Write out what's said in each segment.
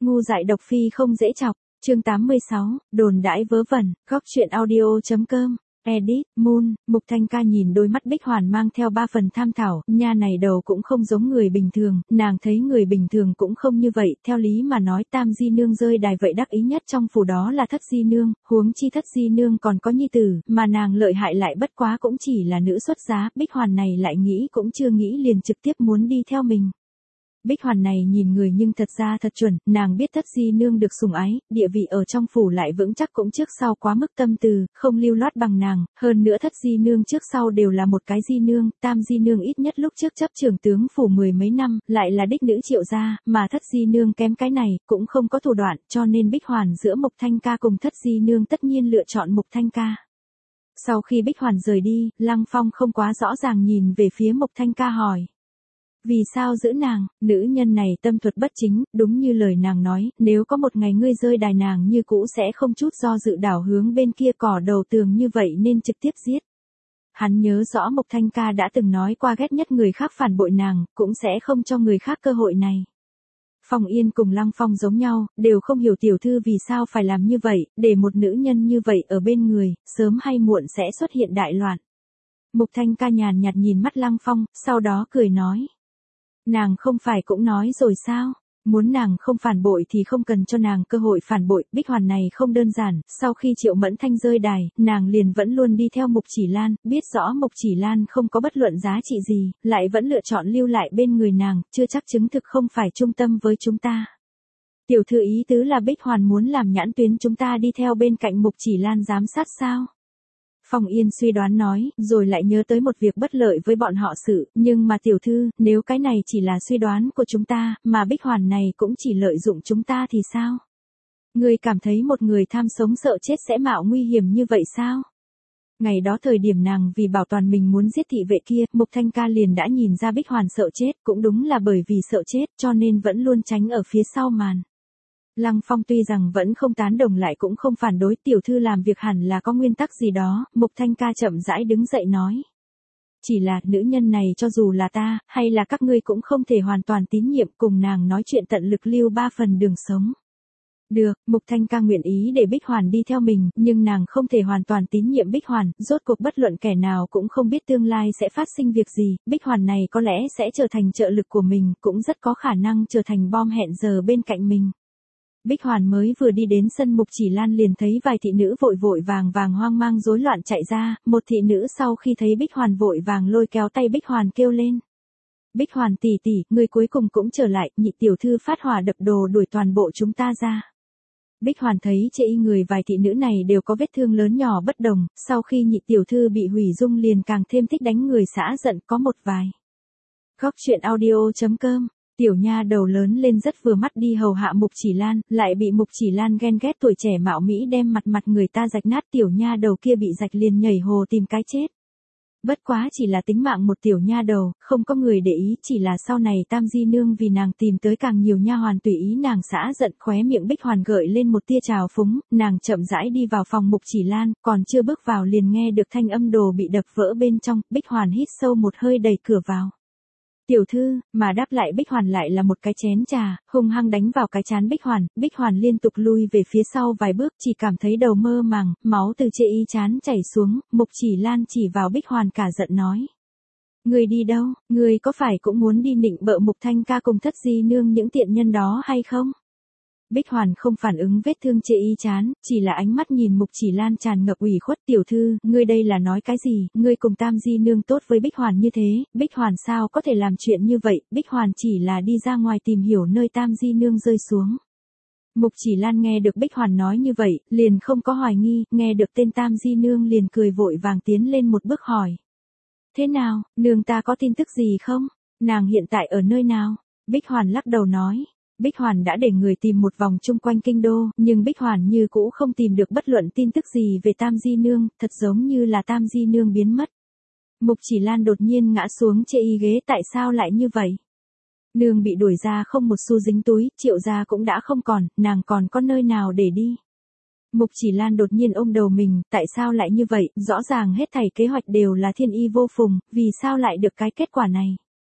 Ngu dại độc phi không dễ chọc, chương 86, đồn đãi vớ vẩn, góc truyện audio.com. Edit, Moon, Mục Thanh Ca nhìn đôi mắt Bích Hoàn mang theo 3 phần tham thảo, nha này đầu cũng không giống người bình thường, nàng thấy người bình thường cũng không như vậy, theo lý mà nói Tam Di Nương rơi đài vậy đắc ý nhất trong phủ đó là Thất Di Nương, huống chi Thất Di Nương còn có nhi tử, mà nàng lợi hại lại bất quá cũng chỉ là nữ xuất giá, Bích Hoàn này lại nghĩ cũng chưa nghĩ liền trực tiếp muốn đi theo mình. Bích Hoàn này nhìn người nhưng thật ra thật chuẩn, nàng biết Thất Di Nương được sủng ái, địa vị ở trong phủ lại vững chắc cũng trước sau quá mức tâm từ, không lưu loát bằng nàng, hơn nữa Thất Di Nương trước sau đều là một cái Di Nương, Tam Di Nương ít nhất lúc trước chấp trưởng tướng phủ 10 mấy năm, lại là đích nữ Triệu gia, mà Thất Di Nương kém cái này, cũng không có thủ đoạn, cho nên Bích Hoàn giữa Mục Thanh Ca cùng Thất Di Nương tất nhiên lựa chọn Mục Thanh Ca. Sau khi Bích Hoàn rời đi, Lăng Phong không quá rõ ràng nhìn về phía Mục Thanh Ca hỏi. Vì sao giữ nàng, nữ nhân này tâm thuật bất chính, đúng như lời nàng nói, nếu có một ngày ngươi rơi đài nàng như cũ sẽ không chút do dự đảo hướng bên kia cỏ đầu tường như vậy nên trực tiếp giết. Hắn nhớ rõ Mục Thanh Ca đã từng nói qua ghét nhất người khác phản bội nàng, cũng sẽ không cho người khác cơ hội này. Phong Yên cùng Lăng Phong giống nhau, đều không hiểu tiểu thư vì sao phải làm như vậy, để một nữ nhân như vậy ở bên người, sớm hay muộn sẽ xuất hiện đại loạn. Mục Thanh Ca nhàn nhạt nhìn mắt Lăng Phong, sau đó cười nói. Nàng không phải cũng nói rồi sao, muốn nàng không phản bội thì không cần cho nàng cơ hội phản bội, Bích Hoàn này không đơn giản, sau khi Triệu Mẫn Thanh rơi đài, nàng liền vẫn luôn đi theo Mục Chỉ Lan, biết rõ Mục Chỉ Lan không có bất luận giá trị gì, lại vẫn lựa chọn lưu lại bên người nàng, chưa chắc chứng thực không phải trung tâm với chúng ta. Tiểu thư ý tứ là Bích Hoàn muốn làm nhãn tuyến chúng ta đi theo bên cạnh Mục Chỉ Lan giám sát sao? Phong Yên suy đoán nói, rồi lại nhớ tới một việc bất lợi với bọn họ sự, nhưng mà tiểu thư, nếu cái này chỉ là suy đoán của chúng ta, mà Bích Hoàn này cũng chỉ lợi dụng chúng ta thì sao? Người cảm thấy một người tham sống sợ chết sẽ mạo nguy hiểm như vậy sao? Ngày đó thời điểm nàng vì bảo toàn mình muốn giết thị vệ kia, Mục Thanh Ca liền đã nhìn ra Bích Hoàn sợ chết, cũng đúng là bởi vì sợ chết, cho nên vẫn luôn tránh ở phía sau màn. Lăng Phong tuy rằng vẫn không tán đồng lại cũng không phản đối, tiểu thư làm việc hẳn là có nguyên tắc gì đó, Mục Thanh Ca chậm rãi đứng dậy nói. Chỉ là, nữ nhân này cho dù là ta, hay là các ngươi cũng không thể hoàn toàn tín nhiệm, cùng nàng nói chuyện tận lực lưu 3 phần đường sống. Được, Mục Thanh Ca nguyện ý để Bích Hoàn đi theo mình, nhưng nàng không thể hoàn toàn tín nhiệm Bích Hoàn, rốt cuộc bất luận kẻ nào cũng không biết tương lai sẽ phát sinh việc gì, Bích Hoàn này có lẽ sẽ trở thành trợ lực của mình, cũng rất có khả năng trở thành bom hẹn giờ bên cạnh mình. Bích Hoàn mới vừa đi đến sân Mục Chỉ Lan liền thấy vài thị nữ vội vội vàng vàng hoang mang rối loạn chạy ra, một thị nữ sau khi thấy Bích Hoàn vội vàng lôi kéo tay Bích Hoàn kêu lên. Bích Hoàn tỷ tỷ, người cuối cùng cũng trở lại, nhị tiểu thư phát hỏa đập đồ đuổi toàn bộ chúng ta ra. Bích Hoàn thấy chê y người vài thị nữ này đều có vết thương lớn nhỏ bất đồng, sau khi nhị tiểu thư bị hủy dung liền càng thêm thích đánh người xã giận có một vài. Góc truyện audio.com. Tiểu nha đầu lớn lên rất vừa mắt đi hầu hạ Mục Chỉ Lan, lại bị Mục Chỉ Lan ghen ghét tuổi trẻ mạo mỹ đem mặt người ta rạch nát, tiểu nha đầu kia bị rạch liền nhảy hồ tìm cái chết. Bất quá chỉ là tính mạng một tiểu nha đầu, không có người để ý, chỉ là sau này Tam Di Nương vì nàng tìm tới càng nhiều nha hoàn tùy ý nàng xã giận, khóe miệng Bích Hoàn gợi lên một tia trào phúng, nàng chậm rãi đi vào phòng Mục Chỉ Lan, còn chưa bước vào liền nghe được thanh âm đồ bị đập vỡ bên trong, Bích Hoàn hít sâu một hơi đẩy cửa vào. Tiểu thư, mà đáp lại Bích Hoàn lại là một cái chén trà, hung hăng đánh vào cái trán Bích Hoàn liên tục lui về phía sau vài bước, chỉ cảm thấy đầu mơ màng, máu từ trên y trán chảy xuống, Mục Chỉ Lan chỉ vào Bích Hoàn cả giận nói. Người đi đâu, người có phải cũng muốn đi nịnh bợ Mục Thanh Ca cùng Thất Di Nương những tiện nhân đó hay không? Bích Hoàn không phản ứng vết thương trên y trán, chỉ là ánh mắt nhìn Mục Chỉ Lan tràn ngập ủy khuất. Tiểu thư, ngươi đây là nói cái gì, ngươi cùng Tam Di Nương tốt với Bích Hoàn như thế, Bích Hoàn sao có thể làm chuyện như vậy, Bích Hoàn chỉ là đi ra ngoài tìm hiểu nơi Tam Di Nương rơi xuống. Mục Chỉ Lan nghe được Bích Hoàn nói như vậy, liền không có hoài nghi, nghe được tên Tam Di Nương liền cười vội vàng tiến lên một bước hỏi. Thế nào, nương ta có tin tức gì không? Nàng hiện tại ở nơi nào? Bích Hoàn lắc đầu nói. Bích Hoàn đã để người tìm một vòng chung quanh kinh đô, nhưng Bích Hoàn như cũ không tìm được bất luận tin tức gì về Tam Di Nương, thật giống như là Tam Di Nương biến mất. Mục Chỉ Lan đột nhiên ngã xuống chê y ghế, tại sao lại như vậy? Nương bị đuổi ra không một xu dính túi, Triệu gia cũng đã không còn, nàng còn có nơi nào để đi? Mục Chỉ Lan đột nhiên ôm đầu mình, tại sao lại như vậy, rõ ràng hết thảy kế hoạch đều là thiên y vô phùng, vì sao lại được cái kết quả này?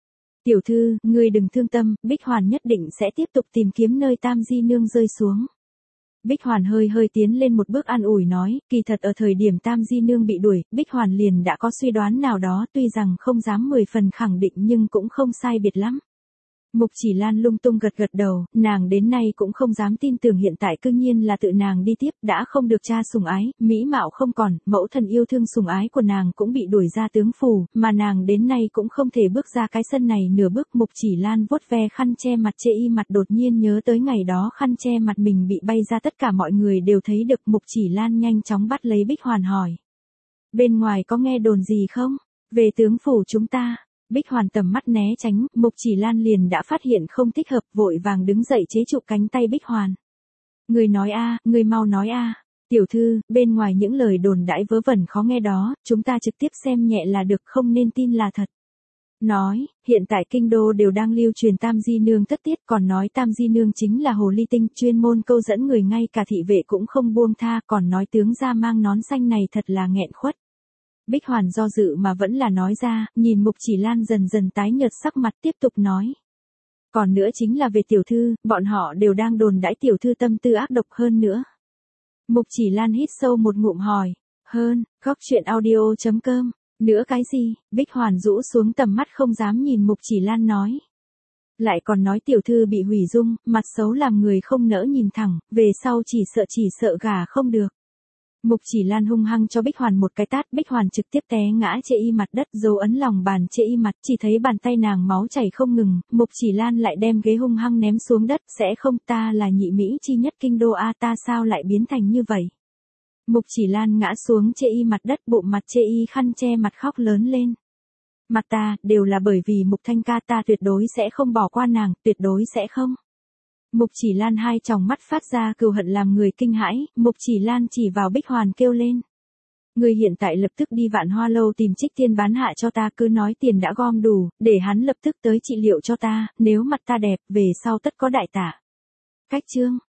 Tiểu thư, ngươi đừng thương tâm, Bích Hoàn nhất định sẽ tiếp tục tìm kiếm nơi Tam Di Nương rơi xuống. Bích Hoàn hơi hơi tiến lên một bước an ủi nói, kỳ thật ở thời điểm Tam Di Nương bị đuổi, Bích Hoàn liền đã có suy đoán nào đó, tuy rằng không dám 10 phần khẳng định nhưng cũng không sai biệt lắm. Mục Chỉ Lan lung tung gật gật đầu, nàng đến nay cũng không dám tin tưởng hiện tại cương nhiên là tự nàng đi tiếp, đã không được cha sủng ái, mỹ mạo không còn, mẫu thần yêu thương sủng ái của nàng cũng bị đuổi ra tướng phủ, mà nàng đến nay cũng không thể bước ra cái sân này nửa bước. Mục Chỉ Lan vuốt ve khăn che mặt chê y mặt, đột nhiên nhớ tới ngày đó khăn che mặt mình bị bay ra, tất cả mọi người đều thấy được. Mục Chỉ Lan nhanh chóng bắt lấy Bích Hoàn hỏi. Bên ngoài có nghe đồn gì không? Về tướng phủ chúng ta. Bích Hoàn tầm mắt né tránh, Mục Chỉ Lan liền đã phát hiện không thích hợp, vội vàng đứng dậy chế trụ cánh tay Bích Hoàn. Người nói a, người mau nói a. Tiểu thư, bên ngoài những lời đồn đãi vớ vẩn khó nghe đó, chúng ta trực tiếp xem nhẹ là được, không nên tin là thật. Nói, hiện tại kinh đô đều đang lưu truyền Tam Di Nương thất tiết, còn nói Tam Di Nương chính là hồ ly tinh, chuyên môn câu dẫn người, ngay cả thị vệ cũng không buông tha, còn nói tướng gia mang nón xanh này thật là nghẹn khuất. Bích Hoàn do dự mà vẫn là nói ra, nhìn Mục Chỉ Lan dần dần tái nhợt sắc mặt tiếp tục nói. Còn nữa chính là về tiểu thư, bọn họ đều đang đồn đãi tiểu thư tâm tư ác độc hơn nữa. Mục Chỉ Lan hít sâu một ngụm hỏi, hơn, góc chuyện audio.com, nữa cái gì? Bích Hoàn rũ xuống tầm mắt không dám nhìn Mục Chỉ Lan nói. Lại còn nói tiểu thư bị hủy dung, mặt xấu làm người không nỡ nhìn thẳng, về sau chỉ sợ gả không được. Mục Chỉ Lan hung hăng cho Bích Hoàn một cái tát, Bích Hoàn trực tiếp té ngã chê y mặt đất, dấu ấn lòng bàn chê y mặt, chỉ thấy bàn tay nàng máu chảy không ngừng. Mục Chỉ Lan lại đem ghế hung hăng ném xuống đất, sẽ không, ta là nhị mỹ chi nhất kinh đô a, ta sao lại biến thành như vậy? Mục Chỉ Lan ngã xuống chê y mặt đất, bụng mặt chê y khăn che mặt khóc lớn lên. Mặt ta, đều là bởi vì Mục Thanh ca, ta tuyệt đối sẽ không bỏ qua nàng, tuyệt đối sẽ không. Mục Chỉ Lan hai tròng mắt phát ra cừu hận làm người kinh hãi, Mục Chỉ Lan chỉ vào Bích Hoàn kêu lên. Người hiện tại lập tức đi Vạn Hoa Lâu tìm Trích Tiên bán hạ cho ta, cứ nói tiền đã gom đủ, để hắn lập tức tới trị liệu cho ta, nếu mặt ta đẹp, về sau tất có đại tả. Cách chương.